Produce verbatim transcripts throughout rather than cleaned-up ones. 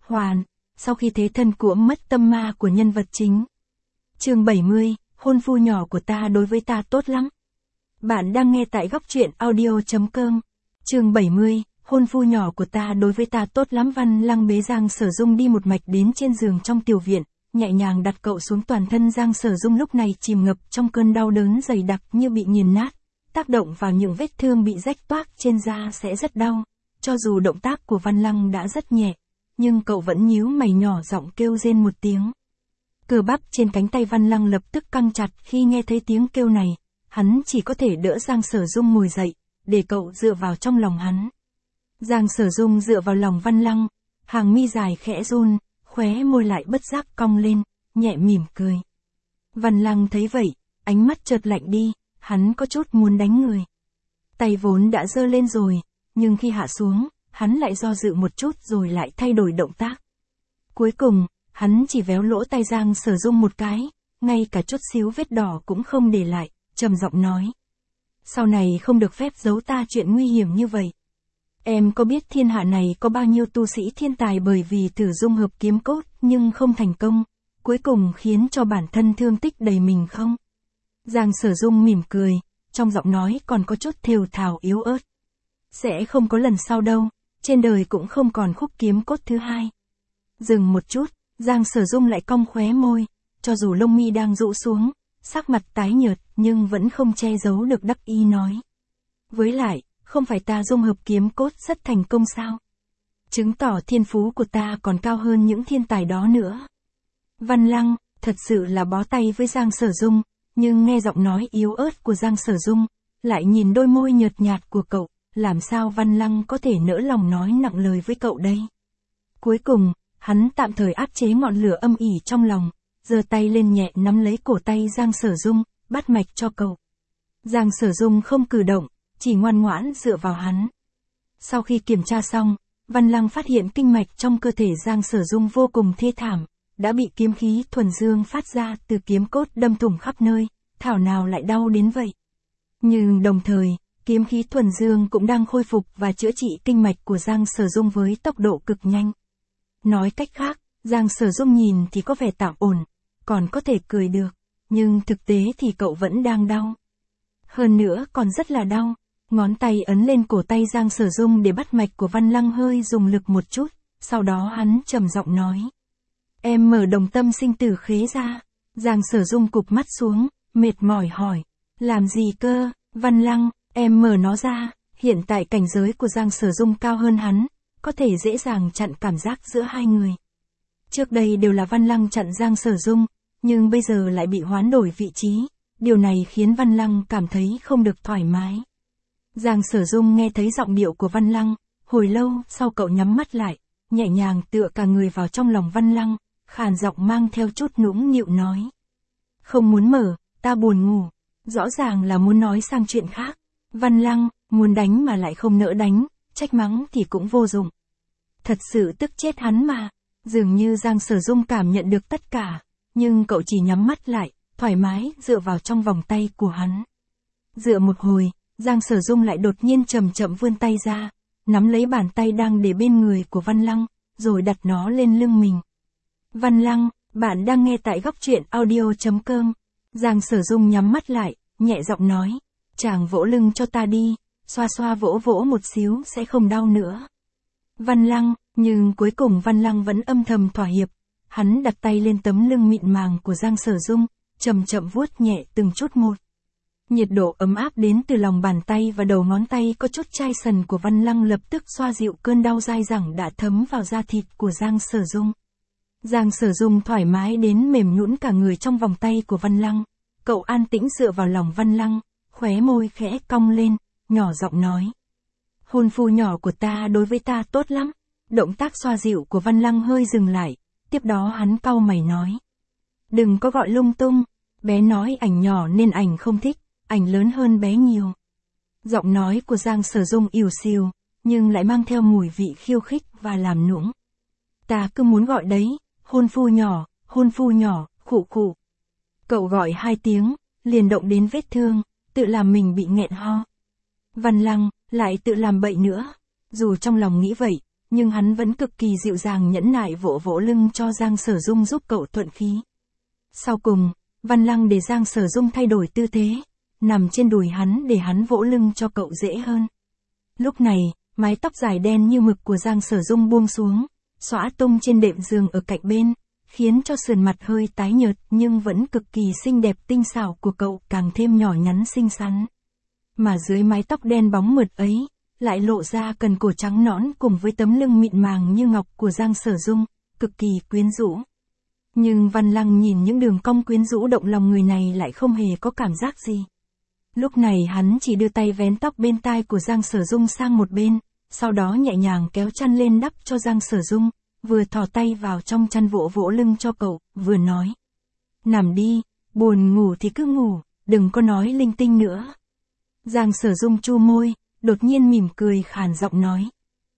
Hoàn, sau khi thế thân của mất tâm ma của nhân vật chính. Chương bảy mươi, hôn phu nhỏ của ta đối với ta tốt lắm. Bạn đang nghe tại góc truyện audio chấm com. Chương bảy mươi, hôn phu nhỏ của ta đối với ta tốt lắm. Văn Lăng bế Giang Sở Dung đi một mạch đến trên giường trong tiểu viện, nhẹ nhàng đặt cậu xuống. Toàn thân Giang Sở Dung lúc này chìm ngập trong cơn đau đớn dày đặc như bị nghiền nát, tác động vào những vết thương bị rách toác trên da sẽ rất đau. Cho dù động tác của Văn Lăng đã rất nhẹ, nhưng cậu vẫn nhíu mày nhỏ giọng kêu rên một tiếng. Cơ bắp trên cánh tay Văn Lăng lập tức căng chặt khi nghe thấy tiếng kêu này, hắn chỉ có thể đỡ Giang Sở Dung ngồi dậy, để cậu dựa vào trong lòng hắn. Giang Sở Dung dựa vào lòng Văn Lăng, hàng mi dài khẽ run, khóe môi lại bất giác cong lên, nhẹ mỉm cười. Văn Lăng thấy vậy, ánh mắt chợt lạnh đi, hắn có chút muốn đánh người. Tay vốn đã giơ lên rồi, nhưng khi hạ xuống, hắn lại do dự một chút rồi lại thay đổi động tác. Cuối cùng, hắn chỉ véo lỗ tay Giang Sở Dung một cái, ngay cả chút xíu vết đỏ cũng không để lại, trầm giọng nói. Sau này không được phép giấu ta chuyện nguy hiểm như vậy. Em có biết thiên hạ này có bao nhiêu tu sĩ thiên tài bởi vì thử dung hợp kiếm cốt nhưng không thành công, cuối cùng khiến cho bản thân thương tích đầy mình không? Giang Sở Dung mỉm cười, trong giọng nói còn có chút thều thào yếu ớt. Sẽ không có lần sau đâu, trên đời cũng không còn khúc kiếm cốt thứ hai. Dừng một chút, Giang Sở Dung lại cong khóe môi, cho dù lông mi đang rũ xuống, sắc mặt tái nhợt nhưng vẫn không che giấu được đắc ý nói. Với lại, không phải ta dung hợp kiếm cốt rất thành công sao? Chứng tỏ thiên phú của ta còn cao hơn những thiên tài đó nữa. Văn Lăng, thật sự là bó tay với Giang Sở Dung, nhưng nghe giọng nói yếu ớt của Giang Sở Dung, lại nhìn đôi môi nhợt nhạt của cậu, làm sao Văn Lăng có thể nỡ lòng nói nặng lời với cậu đây? Cuối cùng, hắn tạm thời áp chế ngọn lửa âm ỉ trong lòng, giơ tay lên nhẹ nắm lấy cổ tay Giang Sở Dung, bắt mạch cho cậu. Giang Sở Dung không cử động, chỉ ngoan ngoãn dựa vào hắn. Sau khi kiểm tra xong, Văn Lăng phát hiện kinh mạch trong cơ thể Giang Sở Dung vô cùng thê thảm, đã bị kiếm khí thuần dương phát ra từ kiếm cốt đâm thủng khắp nơi, thảo nào lại đau đến vậy. Nhưng đồng thời, kiếm khí thuần dương cũng đang khôi phục và chữa trị kinh mạch của Giang Sở Dung với tốc độ cực nhanh. Nói cách khác, Giang Sở Dung nhìn thì có vẻ tạm ổn, còn có thể cười được, nhưng thực tế thì cậu vẫn đang đau. Hơn nữa còn rất là đau, ngón tay ấn lên cổ tay Giang Sở Dung để bắt mạch của Văn Lăng hơi dùng lực một chút, sau đó hắn trầm giọng nói. Em mở đồng tâm sinh tử khế ra. Giang Sở Dung cụp mắt xuống, mệt mỏi hỏi. Làm gì cơ, Văn Lăng, em mở nó ra. Hiện tại cảnh giới của Giang Sở Dung cao hơn hắn, có thể dễ dàng chặn cảm giác giữa hai người. Trước đây đều là Văn Lăng chặn Giang Sở Dung, nhưng bây giờ lại bị hoán đổi vị trí, điều này khiến Văn Lăng cảm thấy không được thoải mái. Giang Sở Dung nghe thấy giọng điệu của Văn Lăng, hồi lâu sau cậu nhắm mắt lại, nhẹ nhàng tựa cả người vào trong lòng Văn Lăng, khàn giọng mang theo chút nũng nịu nói. Không muốn mở, ta buồn ngủ, rõ ràng là muốn nói sang chuyện khác. Văn Lăng, muốn đánh mà lại không nỡ đánh, trách mắng thì cũng vô dụng. Thật sự tức chết hắn mà, dường như Giang Sở Dung cảm nhận được tất cả, nhưng cậu chỉ nhắm mắt lại, thoải mái dựa vào trong vòng tay của hắn. Dựa một hồi, Giang Sở Dung lại đột nhiên chậm chậm vươn tay ra, nắm lấy bàn tay đang để bên người của Văn Lăng, rồi đặt nó lên lưng mình. Văn Lăng, bạn đang nghe tại góc truyện audio chấm com. Giang Sở Dung nhắm mắt lại, nhẹ giọng nói, chàng vỗ lưng cho ta đi, xoa xoa vỗ vỗ một xíu sẽ không đau nữa. Văn Lăng, nhưng cuối cùng Văn Lăng vẫn âm thầm thỏa hiệp, hắn đặt tay lên tấm lưng mịn màng của Giang Sở Dung, chậm chậm vuốt nhẹ từng chút một. Nhiệt độ ấm áp đến từ lòng bàn tay và đầu ngón tay có chút chai sần của Văn Lăng lập tức xoa dịu cơn đau dai dẳng đã thấm vào da thịt của Giang Sở Dung. Giang Sở Dung thoải mái đến mềm nhũn cả người trong vòng tay của Văn Lăng, cậu an tĩnh dựa vào lòng Văn Lăng, khóe môi khẽ cong lên, nhỏ giọng nói. Hôn phu nhỏ của ta đối với ta tốt lắm. Động tác xoa dịu của Văn Lăng hơi dừng lại, tiếp đó hắn cau mày nói. Đừng có gọi lung tung, bé nói ảnh nhỏ nên ảnh không thích, ảnh lớn hơn bé nhiều. Giọng nói của Giang Sở Dung ỉu xìu, nhưng lại mang theo mùi vị khiêu khích và làm nũng. Ta cứ muốn gọi đấy, hôn phu nhỏ, hôn phu nhỏ, khụ khụ. Cậu gọi hai tiếng, liền động đến vết thương, tự làm mình bị nghẹn ho. Văn Lăng, lại tự làm bậy nữa. Dù trong lòng nghĩ vậy, nhưng hắn vẫn cực kỳ dịu dàng nhẫn nại vỗ vỗ lưng cho Giang Sở Dung giúp cậu thuận khí. Sau cùng, Văn Lăng để Giang Sở Dung thay đổi tư thế, nằm trên đùi hắn để hắn vỗ lưng cho cậu dễ hơn. Lúc này, mái tóc dài đen như mực của Giang Sở Dung buông xuống, xõa tung trên đệm giường ở cạnh bên, khiến cho sườn mặt hơi tái nhợt nhưng vẫn cực kỳ xinh đẹp tinh xảo của cậu càng thêm nhỏ nhắn xinh xắn. Mà dưới mái tóc đen bóng mượt ấy, lại lộ ra cần cổ trắng nõn cùng với tấm lưng mịn màng như ngọc của Giang Sở Dung, cực kỳ quyến rũ. Nhưng Văn Lăng nhìn những đường cong quyến rũ động lòng người này lại không hề có cảm giác gì. Lúc này hắn chỉ đưa tay vén tóc bên tai của Giang Sở Dung sang một bên, sau đó nhẹ nhàng kéo chăn lên đắp cho Giang Sở Dung, vừa thò tay vào trong chăn vỗ vỗ lưng cho cậu, vừa nói. Nằm đi, buồn ngủ thì cứ ngủ, đừng có nói linh tinh nữa. Giang Sở Dung chu môi, đột nhiên mỉm cười khàn giọng nói.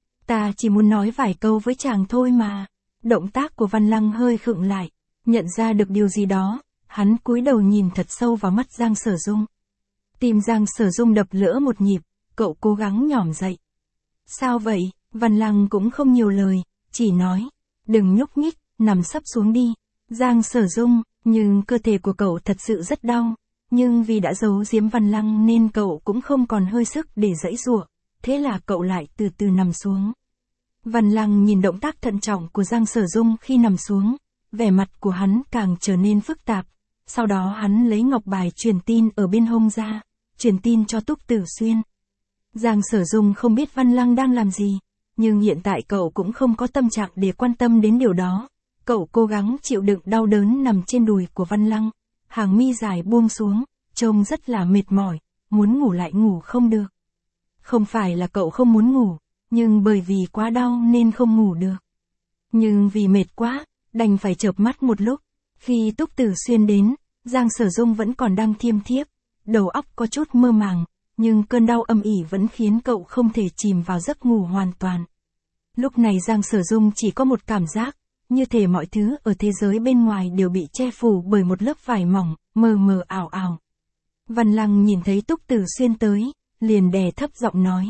Ta chỉ muốn nói vài câu với chàng thôi mà. Động tác của Văn Lăng hơi khựng lại, nhận ra được điều gì đó, hắn cúi đầu nhìn thật sâu vào mắt Giang Sở Dung. Tim Giang Sở Dung đập lỡ một nhịp, cậu cố gắng nhỏm dậy. Sao vậy? Văn Lăng cũng không nhiều lời, chỉ nói, đừng nhúc nhích, nằm sấp xuống đi. Giang Sở Dung, nhưng cơ thể của cậu thật sự rất đau, nhưng vì đã giấu giếm Văn Lăng nên cậu cũng không còn hơi sức để giãy giụa, thế là cậu lại từ từ nằm xuống. Văn Lăng nhìn động tác thận trọng của Giang Sở Dung khi nằm xuống, vẻ mặt của hắn càng trở nên phức tạp, sau đó hắn lấy ngọc bài truyền tin ở bên hông ra, truyền tin cho Túc Tử Xuyên. Giang Sở Dung không biết Văn Lăng đang làm gì, nhưng hiện tại cậu cũng không có tâm trạng để quan tâm đến điều đó. Cậu cố gắng chịu đựng đau đớn nằm trên đùi của Văn Lăng, hàng mi dài buông xuống, trông rất là mệt mỏi, muốn ngủ lại ngủ không được. Không phải là cậu không muốn ngủ, nhưng bởi vì quá đau nên không ngủ được. Nhưng vì mệt quá, đành phải chợp mắt một lúc. Khi Túc Tử Xuyên đến, Giang Sở Dung vẫn còn đang thiêm thiếp, đầu óc có chút mơ màng, nhưng cơn đau âm ỉ vẫn khiến cậu không thể chìm vào giấc ngủ hoàn toàn. Lúc này Giang Sở Dung chỉ có một cảm giác, như thể mọi thứ ở thế giới bên ngoài đều bị che phủ bởi một lớp vải mỏng, mờ mờ ảo ảo. Văn Lăng nhìn thấy Túc Tử Xuyên tới, liền đè thấp giọng nói.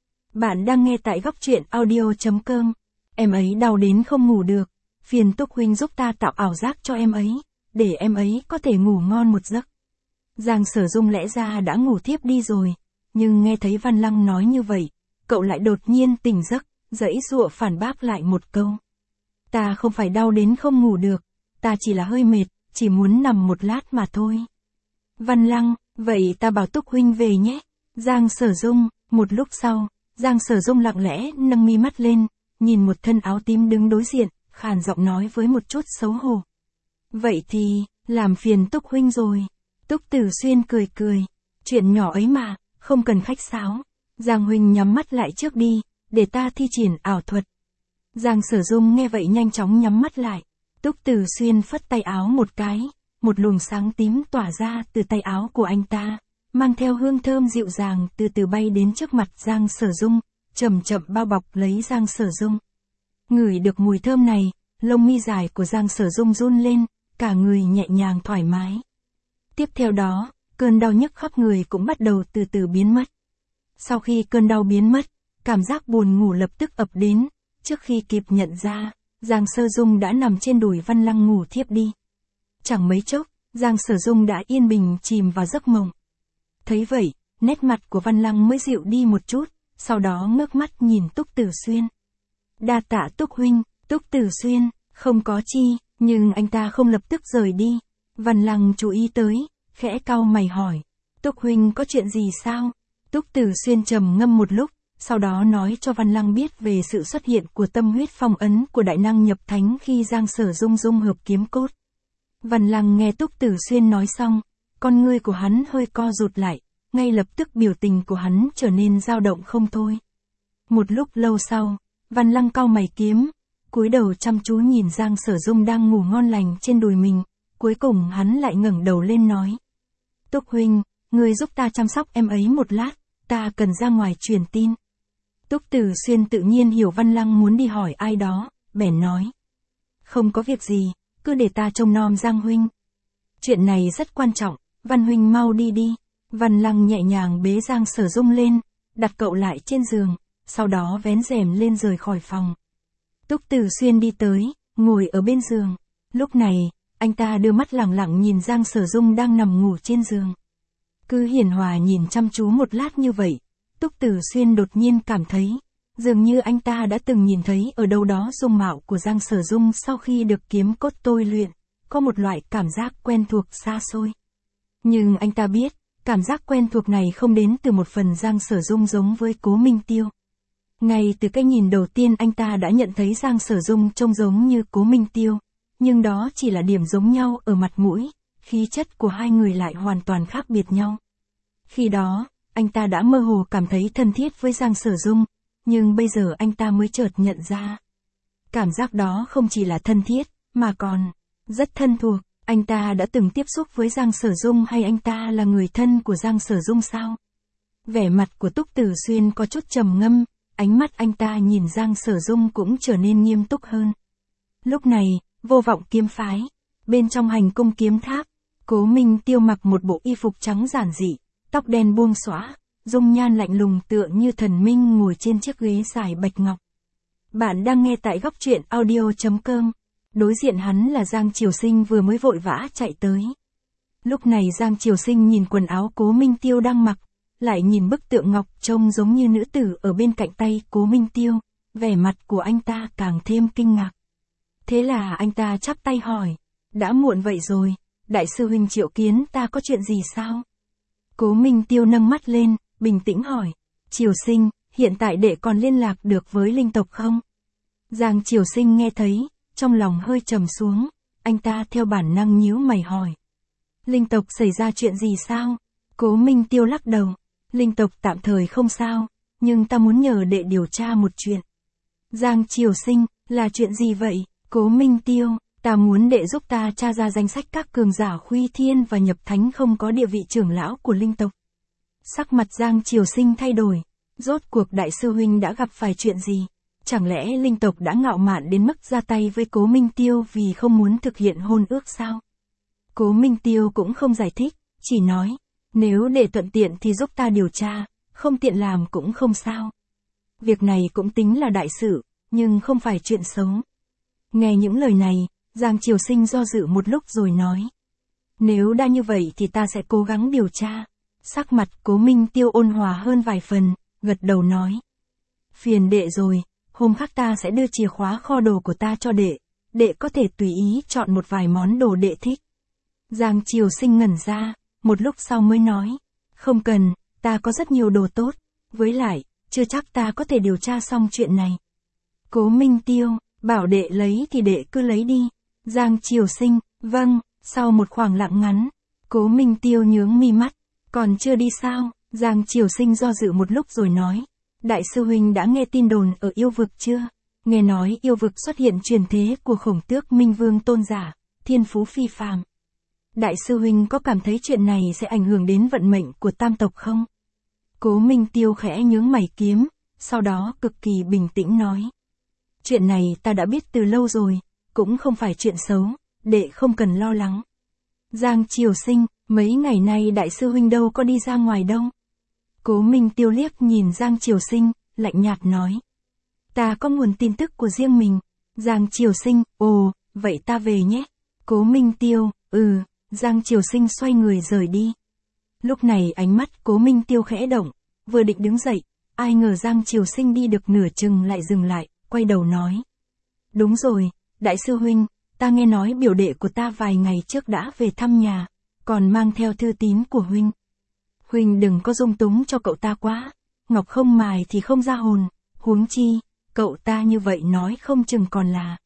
Bạn đang nghe tại góc truyện audio chấm com. Em ấy đau đến không ngủ được, phiền Túc huynh giúp ta tạo ảo giác cho em ấy, để em ấy có thể ngủ ngon một giấc. Giang Sở Dung lẽ ra đã ngủ thiếp đi rồi, nhưng nghe thấy Văn Lăng nói như vậy, cậu lại đột nhiên tỉnh giấc, giãy giụa phản bác lại một câu. Ta không phải đau đến không ngủ được, ta chỉ là hơi mệt, chỉ muốn nằm một lát mà thôi. Văn Lăng, vậy ta bảo Túc huynh về nhé. Giang Sở Dung, một lúc sau, Giang Sở Dung lặng lẽ nâng mi mắt lên, nhìn một thân áo tím đứng đối diện, khàn giọng nói với một chút xấu hổ. Vậy thì, làm phiền Túc huynh rồi. Túc Tử Xuyên cười cười, chuyện nhỏ ấy mà, không cần khách sáo. Giang huynh nhắm mắt lại trước đi, để ta thi triển ảo thuật. Giang Sở Dung nghe vậy nhanh chóng nhắm mắt lại. Túc Tử Xuyên phất tay áo một cái, một luồng sáng tím tỏa ra từ tay áo của anh ta, mang theo hương thơm dịu dàng từ từ bay đến trước mặt Giang Sở Dung, chậm chậm bao bọc lấy Giang Sở Dung. Ngửi được mùi thơm này, lông mi dài của Giang Sở Dung run lên, cả người nhẹ nhàng thoải mái. Tiếp theo đó, cơn đau nhức khắp người cũng bắt đầu từ từ biến mất. Sau khi cơn đau biến mất, cảm giác buồn ngủ lập tức ập đến, trước khi kịp nhận ra, Giang Sở Dung đã nằm trên đùi Văn Lăng ngủ thiếp đi. Chẳng mấy chốc, Giang Sở Dung đã yên bình chìm vào giấc mộng. Thấy vậy, nét mặt của Văn Lăng mới dịu đi một chút, sau đó ngước mắt nhìn Túc Tử Xuyên. Đa tạ Túc huynh. Túc Tử Xuyên, không có chi, nhưng anh ta không lập tức rời đi. Văn Lăng chú ý tới, khẽ cau mày hỏi. Túc huynh có chuyện gì sao? Túc Tử Xuyên trầm ngâm một lúc, sau đó nói cho Văn Lăng biết về sự xuất hiện của tâm huyết phong ấn của đại năng nhập thánh khi Giang Sở Dung dung hợp kiếm cốt. Văn Lăng nghe Túc Tử Xuyên nói xong, con ngươi của hắn hơi co rụt lại, ngay lập tức biểu tình của hắn trở nên dao động không thôi. Một lúc lâu sau, Văn Lăng cau mày kiếm, cúi đầu chăm chú nhìn Giang Sở Dung đang ngủ ngon lành trên đùi mình, cuối cùng hắn lại ngẩng đầu lên nói. Túc huynh, ngươi giúp ta chăm sóc em ấy một lát, ta cần ra ngoài truyền tin. Túc Tử Xuyên tự nhiên hiểu Văn Lăng muốn đi hỏi ai đó, bèn nói. Không có việc gì, cứ để ta trông nom Giang huynh. Chuyện này rất quan trọng, Văn huynh mau đi đi. Văn Lăng nhẹ nhàng bế Giang Sở Dung lên, đặt cậu lại trên giường, sau đó vén rèm lên rời khỏi phòng. Túc Tử Xuyên đi tới, ngồi ở bên giường. Lúc này, anh ta đưa mắt lẳng lặng nhìn Giang Sở Dung đang nằm ngủ trên giường. Cứ hiền hòa nhìn chăm chú một lát như vậy, Túc Tử Xuyên đột nhiên cảm thấy, dường như anh ta đã từng nhìn thấy ở đâu đó dung mạo của Giang Sở Dung sau khi được kiếm cốt tôi luyện, có một loại cảm giác quen thuộc xa xôi. Nhưng anh ta biết, cảm giác quen thuộc này không đến từ một phần Giang Sở Dung giống với Cố Minh Tiêu. Ngay từ cái nhìn đầu tiên anh ta đã nhận thấy Giang Sở Dung trông giống như Cố Minh Tiêu, nhưng đó chỉ là điểm giống nhau ở mặt mũi, khí chất của hai người lại hoàn toàn khác biệt nhau. Khi đó, anh ta đã mơ hồ cảm thấy thân thiết với Giang Sở Dung, nhưng bây giờ anh ta mới chợt nhận ra. Cảm giác đó không chỉ là thân thiết, mà còn rất thân thuộc. Anh ta đã từng tiếp xúc với Giang Sở Dung hay anh ta là người thân của Giang Sở Dung sao? Vẻ mặt của Túc Tử Xuyên có chút trầm ngâm, ánh mắt anh ta nhìn Giang Sở Dung cũng trở nên nghiêm túc hơn. Lúc này, Vô Vọng kiếm phái, bên trong hành cung kiếm tháp, Cố Minh Tiêu mặc một bộ y phục trắng giản dị, tóc đen buông xõa, dung nhan lạnh lùng tựa như thần minh ngồi trên chiếc ghế dài bạch ngọc. Bạn đang nghe tại góc truyện audio chấm com. Đối diện hắn là Giang Triều Sinh vừa mới vội vã chạy tới. Lúc này Giang Triều Sinh nhìn quần áo Cố Minh Tiêu đang mặc, lại nhìn bức tượng ngọc trông giống như nữ tử ở bên cạnh tay Cố Minh Tiêu, vẻ mặt của anh ta càng thêm kinh ngạc. Thế là anh ta chắp tay hỏi, đã muộn vậy rồi, đại sư huynh triệu kiến ta có chuyện gì sao? Cố Minh Tiêu nâng mắt lên, bình tĩnh hỏi, Triều Sinh, hiện tại đệ còn liên lạc được với linh tộc không? Giang Triều Sinh nghe thấy, trong lòng hơi trầm xuống, anh ta theo bản năng nhíu mày hỏi. Linh tộc xảy ra chuyện gì sao? Cố Minh Tiêu lắc đầu, linh tộc tạm thời không sao, nhưng ta muốn nhờ đệ điều tra một chuyện. Giang Triều Sinh, là chuyện gì vậy? Cố Minh Tiêu, ta muốn đệ giúp ta tra ra danh sách các cường giả Khuy Thiên và Nhập Thánh không có địa vị trưởng lão của linh tộc. Sắc mặt Giang Triều Sinh thay đổi, rốt cuộc đại sư huynh đã gặp phải chuyện gì? Chẳng lẽ linh tộc đã ngạo mạn đến mức ra tay với Cố Minh Tiêu vì không muốn thực hiện hôn ước sao? Cố Minh Tiêu cũng không giải thích, chỉ nói, nếu để thuận tiện thì giúp ta điều tra, không tiện làm cũng không sao. Việc này cũng tính là đại sự, nhưng không phải chuyện xấu. Nghe những lời này, Giang Triều Sinh do dự một lúc rồi nói. Nếu đã như vậy thì ta sẽ cố gắng điều tra. Sắc mặt Cố Minh Tiêu ôn hòa hơn vài phần, gật đầu nói. Phiền đệ rồi, hôm khác ta sẽ đưa chìa khóa kho đồ của ta cho đệ, đệ có thể tùy ý chọn một vài món đồ đệ thích. Giang Triều Sinh ngẩn ra, một lúc sau mới nói. Không cần, ta có rất nhiều đồ tốt, với lại, chưa chắc ta có thể điều tra xong chuyện này. Cố Minh Tiêu, bảo đệ lấy thì đệ cứ lấy đi. Giang Triều Sinh, vâng. Sau một khoảng lặng ngắn, Cố Minh Tiêu nhướng mi mắt. Còn chưa đi sao? Giang Triều Sinh do dự một lúc rồi nói. Đại sư huynh đã nghe tin đồn ở yêu vực chưa? Nghe nói yêu vực xuất hiện truyền thế của Khổng Tước Minh Vương tôn giả, thiên phú phi phàm. Đại sư huynh có cảm thấy chuyện này sẽ ảnh hưởng đến vận mệnh của tam tộc không? Cố Minh Tiêu khẽ nhướng mày kiếm, sau đó cực kỳ bình tĩnh nói. Chuyện này ta đã biết từ lâu rồi, cũng không phải chuyện xấu, đệ không cần lo lắng. Giang Triều Sinh, mấy ngày nay đại sư huynh đâu có đi ra ngoài đâu. Cố Minh Tiêu liếc nhìn Giang Triều Sinh, lạnh nhạt nói. Ta có nguồn tin tức của riêng mình. Giang Triều Sinh, ồ, vậy ta về nhé. Cố Minh Tiêu, ừ, Giang Triều Sinh xoay người rời đi. Lúc này ánh mắt Cố Minh Tiêu khẽ động, vừa định đứng dậy, ai ngờ Giang Triều Sinh đi được nửa chừng lại dừng lại, quay đầu nói. Đúng rồi, đại sư huynh, ta nghe nói biểu đệ của ta vài ngày trước đã về thăm nhà, còn mang theo thư tín của huynh. Huynh đừng có dung túng cho cậu ta quá, ngọc không mài thì không ra hồn, huống chi, cậu ta như vậy nói không chừng còn là.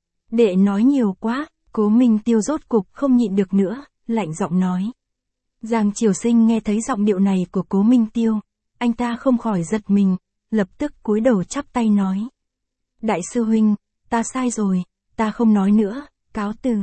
Đệ nói nhiều quá, Cố Minh Tiêu rốt cục không nhịn được nữa, lạnh giọng nói. Giang Triều Sinh nghe thấy giọng điệu này của Cố Minh Tiêu, anh ta không khỏi giật mình, lập tức cúi đầu chắp tay nói. Đại sư huynh, ta sai rồi, ta không nói nữa, cáo từ.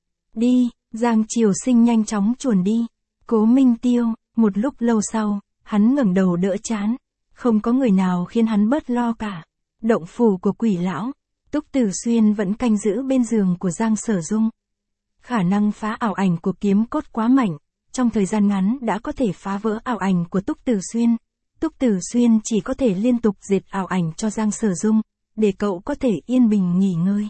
Đi, Giang Triều Sinh nhanh chóng chuồn đi. Cố Minh Tiêu, một lúc lâu sau, hắn ngẩng đầu đỡ chán. Không có người nào khiến hắn bớt lo cả. Động phủ của Quỷ lão, Túc Tử Xuyên vẫn canh giữ bên giường của Giang Sở Dung. Khả năng phá ảo ảnh của kiếm cốt quá mạnh, trong thời gian ngắn đã có thể phá vỡ ảo ảnh của Túc Tử Xuyên. Túc Tử Xuyên chỉ có thể liên tục dệt ảo ảnh cho Giang Sở Dung, để cậu có thể yên bình nghỉ ngơi.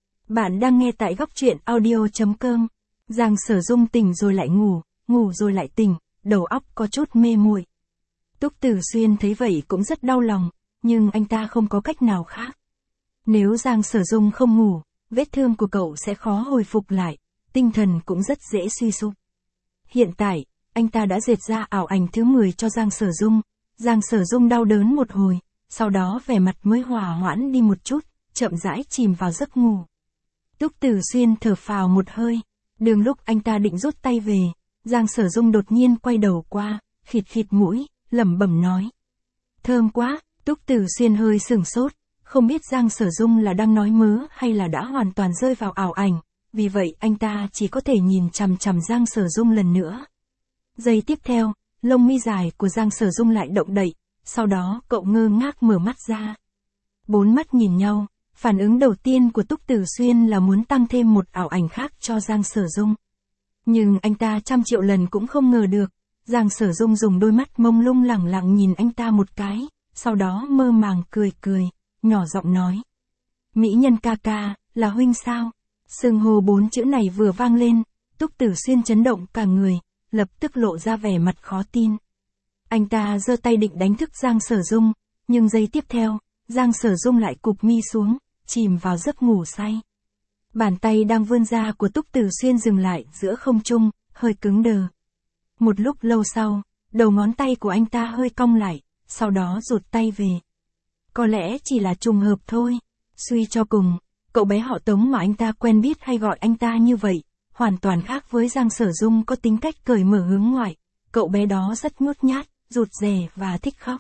Bạn đang nghe tại góc truyện audio.com. Giang Sở Dung tỉnh rồi lại ngủ, ngủ rồi lại tỉnh, đầu óc có chút mê muội. Túc Tử Xuyên thấy vậy cũng rất đau lòng, nhưng anh ta không có cách nào khác. Nếu Giang Sở Dung không ngủ, vết thương của cậu sẽ khó hồi phục lại, tinh thần cũng rất dễ suy sụp. Hiện tại, anh ta đã dệt ra ảo ảnh thứ mười cho Giang Sở Dung. Giang Sở Dung đau đớn một hồi, sau đó vẻ mặt mới hòa hoãn đi một chút, chậm rãi chìm vào giấc ngủ. Túc Tử Xuyên thở phào một hơi, đường lúc anh ta định rút tay về, Giang Sở Dung đột nhiên quay đầu qua, khịt khịt mũi, lẩm bẩm nói. Thơm quá, Túc Tử Xuyên hơi sửng sốt, không biết Giang Sở Dung là đang nói mớ hay là đã hoàn toàn rơi vào ảo ảnh, vì vậy anh ta chỉ có thể nhìn chằm chằm Giang Sở Dung lần nữa. Giây tiếp theo, lông mi dài của Giang Sở Dung lại động đậy, sau đó cậu ngơ ngác mở mắt ra. Bốn mắt nhìn nhau, phản ứng đầu tiên của Túc Tử Xuyên là muốn tăng thêm một ảo ảnh khác cho Giang Sở Dung. Nhưng anh ta trăm triệu lần cũng không ngờ được, Giang Sở Dung dùng đôi mắt mông lung lẳng lặng nhìn anh ta một cái, sau đó mơ màng cười cười, nhỏ giọng nói. Mỹ nhân ca ca, là huynh sao? Xưng hô bốn chữ này vừa vang lên, Túc Tử Xuyên chấn động cả người, lập tức lộ ra vẻ mặt khó tin. Anh ta giơ tay định đánh thức Giang Sở Dung, nhưng giây tiếp theo, Giang Sở Dung lại cụp mi xuống, chìm vào giấc ngủ say. Bàn tay đang vươn ra của Túc Tử Xuyên dừng lại giữa không trung, hơi cứng đờ. Một lúc lâu sau, đầu ngón tay của anh ta hơi cong lại, sau đó rụt tay về. Có lẽ chỉ là trùng hợp thôi. Suy cho cùng, cậu bé họ Tống mà anh ta quen biết hay gọi anh ta như vậy, hoàn toàn khác với Giang Sở Dung có tính cách cởi mở hướng ngoại. Cậu bé đó rất nhút nhát, rụt rè và thích khóc.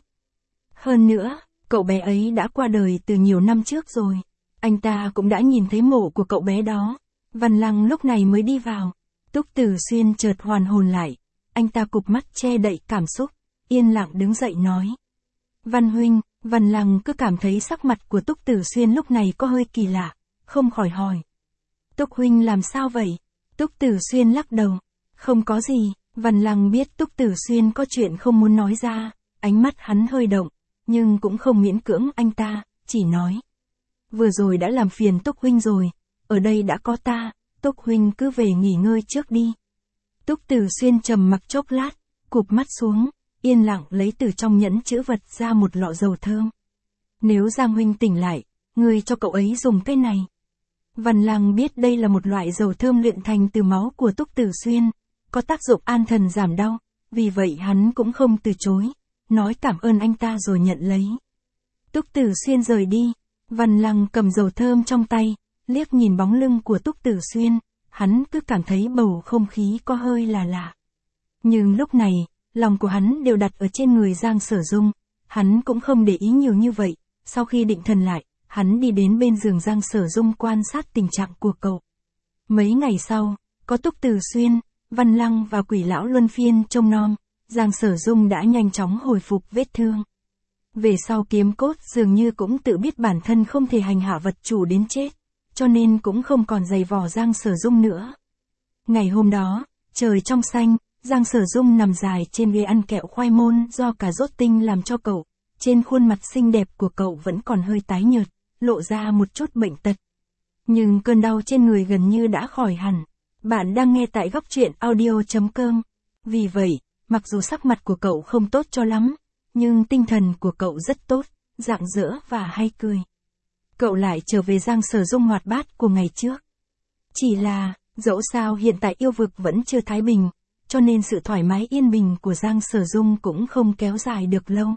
Hơn nữa, cậu bé ấy đã qua đời từ nhiều năm trước rồi. Anh ta cũng đã nhìn thấy mộ của cậu bé đó. Văn Lăng lúc này mới đi vào. Túc Tử Xuyên chợt hoàn hồn lại. Anh ta cụp mắt che đậy cảm xúc, yên lặng đứng dậy nói. Văn huynh, Văn Lăng cứ cảm thấy sắc mặt của Túc Tử Xuyên lúc này có hơi kỳ lạ, không khỏi hỏi. Túc huynh làm sao vậy? Túc Tử Xuyên lắc đầu. Không có gì. Văn Lăng biết Túc Tử Xuyên có chuyện không muốn nói ra, ánh mắt hắn hơi động, nhưng cũng không miễn cưỡng anh ta, chỉ nói. Vừa rồi đã làm phiền Túc huynh rồi, ở đây đã có ta, Túc huynh cứ về nghỉ ngơi trước đi. Túc Tử Xuyên trầm mặc chốc lát, cụp mắt xuống, yên lặng lấy từ trong nhẫn chữ vật ra một lọ dầu thơm. Nếu Giang huynh tỉnh lại, ngươi cho cậu ấy dùng cái này. Văn Lăng biết đây là một loại dầu thơm luyện thành từ máu của Túc Tử Xuyên, có tác dụng an thần giảm đau, vì vậy hắn cũng không từ chối, nói cảm ơn anh ta rồi nhận lấy. Túc Tử Xuyên rời đi, Văn Lăng cầm dầu thơm trong tay, liếc nhìn bóng lưng của Túc Tử Xuyên, hắn cứ cảm thấy bầu không khí có hơi là lạ. Nhưng lúc này, lòng của hắn đều đặt ở trên người Giang Sở Dung, hắn cũng không để ý nhiều như vậy, sau khi định thần lại, hắn đi đến bên giường Giang Sở Dung quan sát tình trạng của cậu. Mấy ngày sau, có Túc Tử Xuyên, Văn Lăng và Quỷ Lão luân phiên trông nom, Giang Sở Dung đã nhanh chóng hồi phục vết thương. Về sau Kiếm Cốt dường như cũng tự biết bản thân không thể hành hạ vật chủ đến chết, cho nên cũng không còn giày vò Giang Sở Dung nữa. Ngày hôm đó, trời trong xanh, Giang Sở Dung nằm dài trên ghế ăn kẹo khoai môn do cà rốt tinh làm cho cậu, trên khuôn mặt xinh đẹp của cậu vẫn còn hơi tái nhợt, lộ ra một chút bệnh tật. Nhưng cơn đau trên người gần như đã khỏi hẳn. Bạn đang nghe tại góc truyện audio.com. Vì vậy, mặc dù sắc mặt của cậu không tốt cho lắm, nhưng tinh thần của cậu rất tốt, rạng rỡ và hay cười. Cậu lại trở về Giang Sở Dung hoạt bát của ngày trước. Chỉ là, dẫu sao hiện tại yêu vực vẫn chưa thái bình, cho nên sự thoải mái yên bình của Giang Sở Dung cũng không kéo dài được lâu.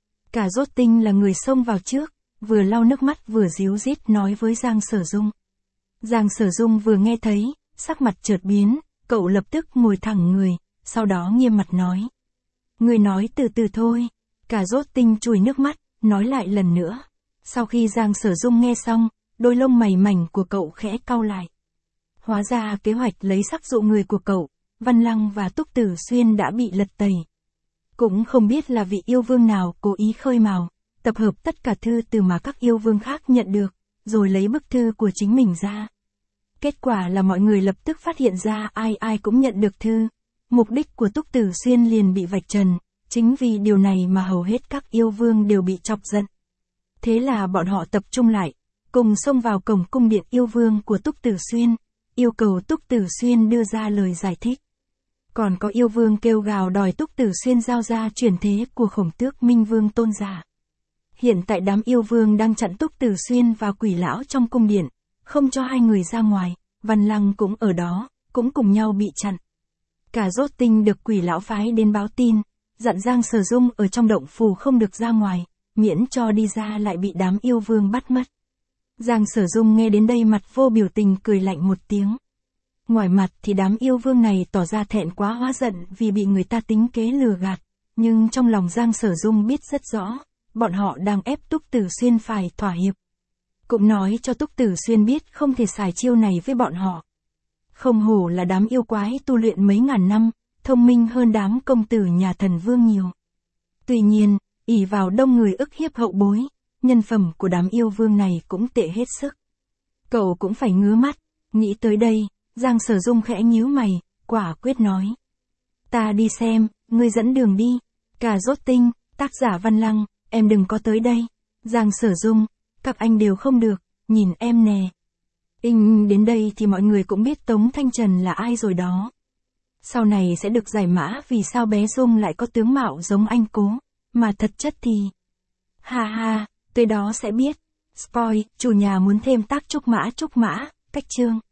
Cà Rốt Tinh là người xông vào trước, vừa lau nước mắt vừa díu dít nói với Giang Sở Dung. Giang Sở Dung vừa nghe thấy, sắc mặt chợt biến, cậu lập tức ngồi thẳng người, sau đó nghiêm mặt nói. Người nói từ từ thôi. Cà Rốt Tinh chùi nước mắt, nói lại lần nữa. Sau khi Giang Sở Dung nghe xong, đôi lông mày mảnh của cậu khẽ cau lại. Hóa ra kế hoạch lấy sắc dụ người của cậu, Văn Lăng và Túc Tử Xuyên đã bị lật tẩy. Cũng không biết là vị yêu vương nào cố ý khơi mào, tập hợp tất cả thư từ mà các yêu vương khác nhận được, rồi lấy bức thư của chính mình ra. Kết quả là mọi người lập tức phát hiện ra ai ai cũng nhận được thư. Mục đích của Túc Tử Xuyên liền bị vạch trần, Chính vì điều này mà hầu hết các yêu vương đều bị chọc giận. Thế là bọn họ tập trung lại, cùng xông vào cổng cung điện yêu vương của Túc Tử Xuyên, yêu cầu Túc Tử Xuyên đưa ra lời giải thích. Còn có yêu vương kêu gào đòi Túc Tử Xuyên giao ra chuyển thế của Khổng Tước Minh Vương tôn giả. Hiện tại đám yêu vương đang chặn Túc Tử Xuyên và Quỷ Lão trong cung điện, không cho hai người ra ngoài, Văn Lăng cũng ở đó, cũng cùng nhau bị chặn. Cả Rốt Tinh được Quỷ Lão phái đến báo tin, dặn Giang Sở Dung ở trong động phủ không được ra ngoài, miễn cho đi ra lại bị đám yêu vương bắt mất. Giang Sở Dung nghe đến đây mặt vô biểu tình cười lạnh một tiếng. Ngoài mặt thì đám yêu vương này tỏ ra thẹn quá hóa giận vì bị người ta tính kế lừa gạt, nhưng trong lòng Giang Sở Dung biết rất rõ, bọn họ đang ép Túc Tử Xuyên phải thỏa hiệp. Cũng nói cho Túc Tử Xuyên biết không thể xài chiêu này với bọn họ. Không hổ là đám yêu quái tu luyện mấy ngàn năm, thông minh hơn đám công tử nhà thần vương nhiều. Tuy nhiên, ỷ vào đông người ức hiếp hậu bối, nhân phẩm của đám yêu vương này cũng tệ hết sức. Cậu cũng phải ngứa mắt, nghĩ tới đây, Giang Sở Dung khẽ nhíu mày, quả quyết nói. Ta đi xem, ngươi dẫn đường đi. Cả Rốt Tinh, tác giả Văn Lăng, em đừng có tới đây. Giang Sở Dung, các anh đều không được, nhìn em nè. Inh đến đây thì mọi người cũng biết Tống Thanh Trần là ai rồi đó. Sau này sẽ được giải mã vì sao bé Dung lại có tướng mạo giống anh Cố, mà thật chất thì... Ha ha, tới đó sẽ biết. Spoil, chủ nhà muốn thêm tác trúc mã trúc mã, cách chương.